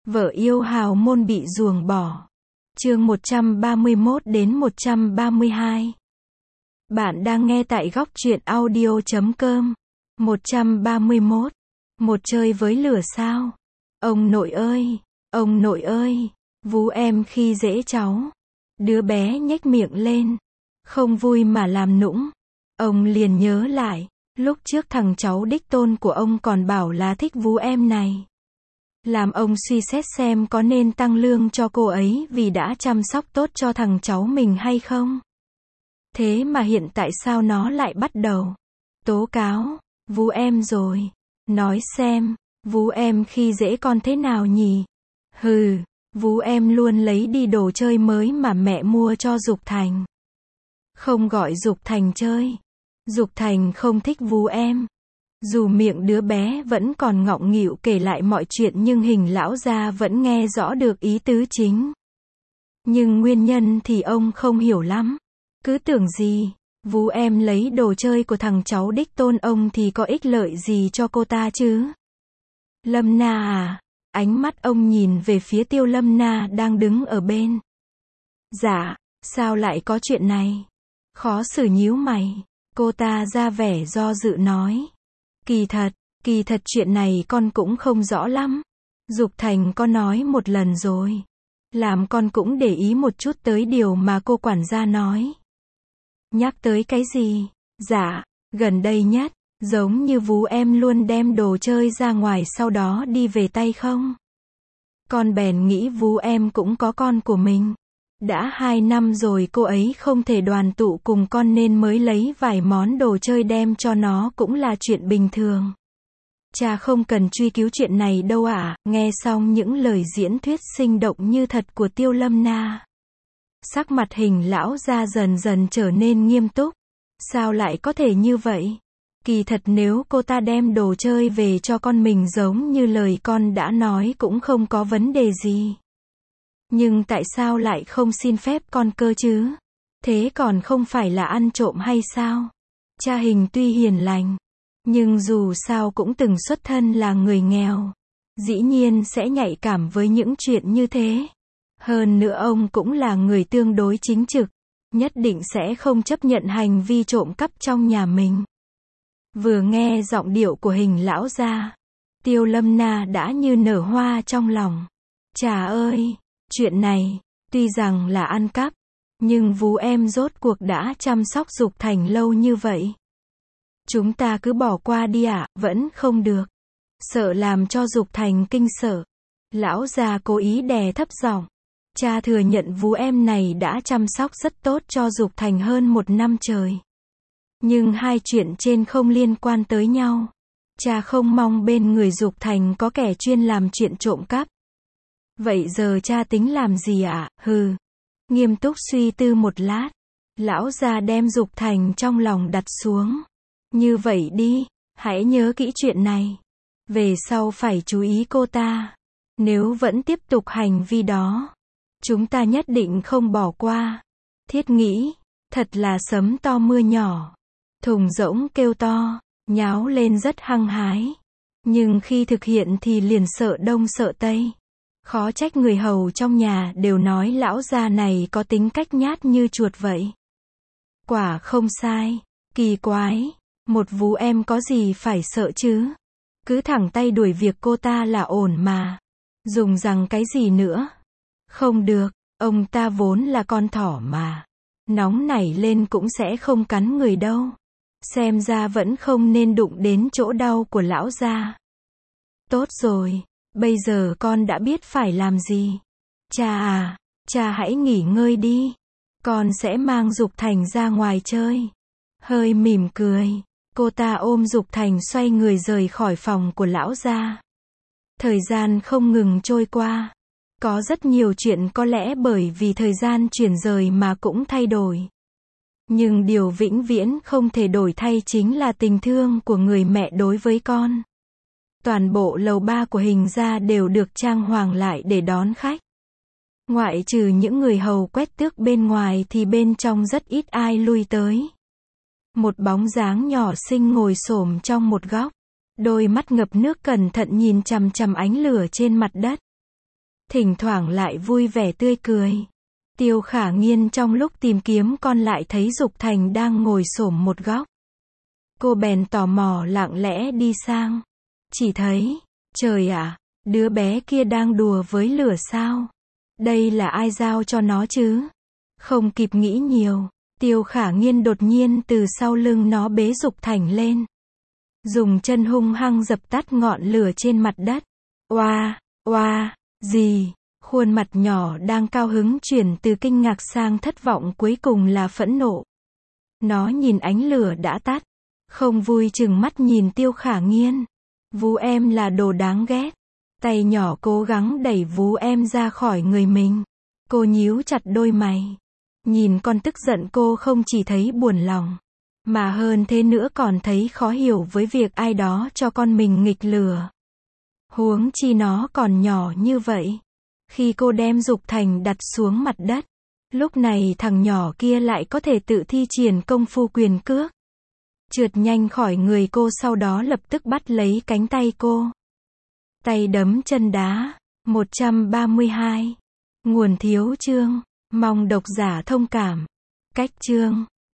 Vợ yêu hào môn bị ruồng bỏ. Chương 131 đến 132. Bạn đang nghe tại góc truyện audio.com. 131. Một chơi với lửa sao? Ông nội ơi, vú em khi dễ cháu. Đứa bé nhếch miệng lên, không vui mà làm nũng. Ông liền nhớ lại, lúc trước thằng cháu đích tôn của ông còn bảo là thích vú em này. Làm ông suy xét xem có nên tăng lương cho cô ấy vì đã chăm sóc tốt cho thằng cháu mình hay không. Thế mà hiện tại sao nó lại bắt đầu tố cáo vú em rồi. Nói xem, vú em khi dễ con thế nào nhỉ? Hừ, vú em luôn lấy đi đồ chơi mới mà mẹ mua cho Dục Thành. Không gọi Dục Thành chơi. Dục Thành không thích vú em. Dù miệng đứa bé vẫn còn ngọng nghịu kể lại mọi chuyện nhưng Hình lão gia vẫn nghe rõ được ý tứ chính. Nhưng nguyên nhân thì ông không hiểu lắm. Cứ tưởng gì, vú em lấy đồ chơi của thằng cháu đích tôn ông thì có ích lợi gì cho cô ta chứ? Lâm Na à? Ánh mắt ông nhìn về phía Tiêu Lâm Na đang đứng ở bên. Dạ, sao lại có chuyện này? Khó xử nhíu mày. Cô ta ra vẻ do dự nói. Kỳ thật chuyện này con cũng không rõ lắm. Dục Thành có nói một lần rồi. Làm con cũng để ý một chút tới điều mà cô quản gia nói. Nhắc tới cái gì? Dạ, gần đây nhất, giống như vú em luôn đem đồ chơi ra ngoài sau đó đi về tay không? Con bèn nghĩ vú em cũng có con của mình. Đã 2 năm rồi cô ấy không thể đoàn tụ cùng con nên mới lấy vài món đồ chơi đem cho nó cũng là chuyện bình thường. Cha không cần truy cứu chuyện này đâu ạ. Nghe xong những lời diễn thuyết sinh động như thật của Tiêu Lâm Na, sắc mặt Hình lão gia dần dần trở nên nghiêm túc. Sao lại có thể như vậy? Kỳ thật nếu cô ta đem đồ chơi về cho con mình giống như lời con đã nói cũng không có vấn đề gì. Nhưng tại sao lại không xin phép con cơ chứ? Thế còn không phải là ăn trộm hay sao? Cha Hình tuy hiền lành, nhưng dù sao cũng từng xuất thân là người nghèo. Dĩ nhiên sẽ nhạy cảm với những chuyện như thế. Hơn nữa ông cũng là người tương đối chính trực, nhất định sẽ không chấp nhận hành vi trộm cắp trong nhà mình. Vừa nghe giọng điệu của Hình lão gia, Tiêu Lâm Na đã như nở hoa trong lòng. Chà ơi, chuyện này, tuy rằng là ăn cắp, nhưng vú em rốt cuộc đã chăm sóc Dục Thành lâu như vậy. Chúng ta cứ bỏ qua đi ạ, vẫn không được. Sợ làm cho Dục Thành kinh sợ. Lão già cố ý đè thấp giọng. Cha thừa nhận vú em này đã chăm sóc rất tốt cho Dục Thành hơn 1 năm trời. Nhưng hai chuyện trên không liên quan tới nhau. Cha không mong bên người Dục Thành có kẻ chuyên làm chuyện trộm cắp. Vậy giờ cha tính làm gì ạ? Hừ. Nghiêm túc suy tư một lát, lão già đem Dục Thành trong lòng đặt xuống. Như vậy đi, hãy nhớ kỹ chuyện này. Về sau phải chú ý cô ta. Nếu vẫn tiếp tục hành vi đó, chúng ta nhất định không bỏ qua. Thiết nghĩ, thật là sấm to mưa nhỏ. Thùng rỗng kêu to, nháo lên rất hăng hái. Nhưng khi thực hiện thì liền sợ đông sợ tây. Khó trách người hầu trong nhà đều nói lão già này có tính cách nhát như chuột vậy. Quả không sai. Kỳ quái. Một vú em có gì phải sợ chứ? Cứ thẳng tay đuổi việc cô ta là ổn mà. Dùng rằng cái gì nữa? Không được, ông ta vốn là con thỏ mà. Nóng nảy lên cũng sẽ không cắn người đâu. Xem ra vẫn không nên đụng đến chỗ đau của lão gia. Tốt rồi, bây giờ con đã biết phải làm gì. Cha à, cha hãy nghỉ ngơi đi. Con sẽ mang Dục Thành ra ngoài chơi. Hơi mỉm cười, cô ta ôm Dục Thành xoay người rời khỏi phòng của lão gia. Thời gian không ngừng trôi qua. Có rất nhiều chuyện có lẽ bởi vì thời gian chuyển rời mà cũng thay đổi. Nhưng điều vĩnh viễn không thể đổi thay chính là tình thương của người mẹ đối với con. Toàn bộ lầu 3 của Hình gia đều được trang hoàng lại để đón khách. Ngoại trừ những người hầu quét tước bên ngoài thì bên trong rất ít ai lui tới. Một bóng dáng nhỏ xinh ngồi xổm trong một góc. Đôi mắt ngập nước cẩn thận nhìn chằm chằm ánh lửa trên mặt đất. thỉnh thoảng lại vui vẻ tươi cười. Tiêu Khả Nghiên trong lúc tìm kiếm con lại thấy Dục Thành đang ngồi xổm một góc. Cô bèn tò mò lặng lẽ đi sang. Chỉ thấy, trời ạ, đứa bé kia đang đùa với lửa sao? Đây là ai giao cho nó chứ? Không kịp nghĩ nhiều, Tiêu Khả Nghiên đột nhiên từ sau lưng nó bế Dục Thành lên. Dùng chân hung hăng dập tắt ngọn lửa trên mặt đất. Oa, oa, gì? Khuôn mặt nhỏ đang cao hứng chuyển từ kinh ngạc sang thất vọng cuối cùng là phẫn nộ. Nó nhìn ánh lửa đã tắt. Không vui chừng mắt nhìn Tiêu Khả Nghiên. Vú em là đồ đáng ghét. Tay nhỏ cố gắng đẩy vú em ra khỏi người mình. Cô nhíu chặt đôi mày. Nhìn con tức giận cô không chỉ thấy buồn lòng. Mà hơn thế nữa còn thấy khó hiểu với việc ai đó cho con mình nghịch lửa. Huống chi nó còn nhỏ như vậy. Khi cô đem Dục Thành đặt xuống mặt đất, lúc này thằng nhỏ kia lại có thể tự thi triển công phu quyền cước. Trượt nhanh khỏi người cô sau đó lập tức bắt lấy cánh tay cô. Tay đấm chân đá. 132. Nguồn thiếu chương. Mong độc giả thông cảm. Cách chương.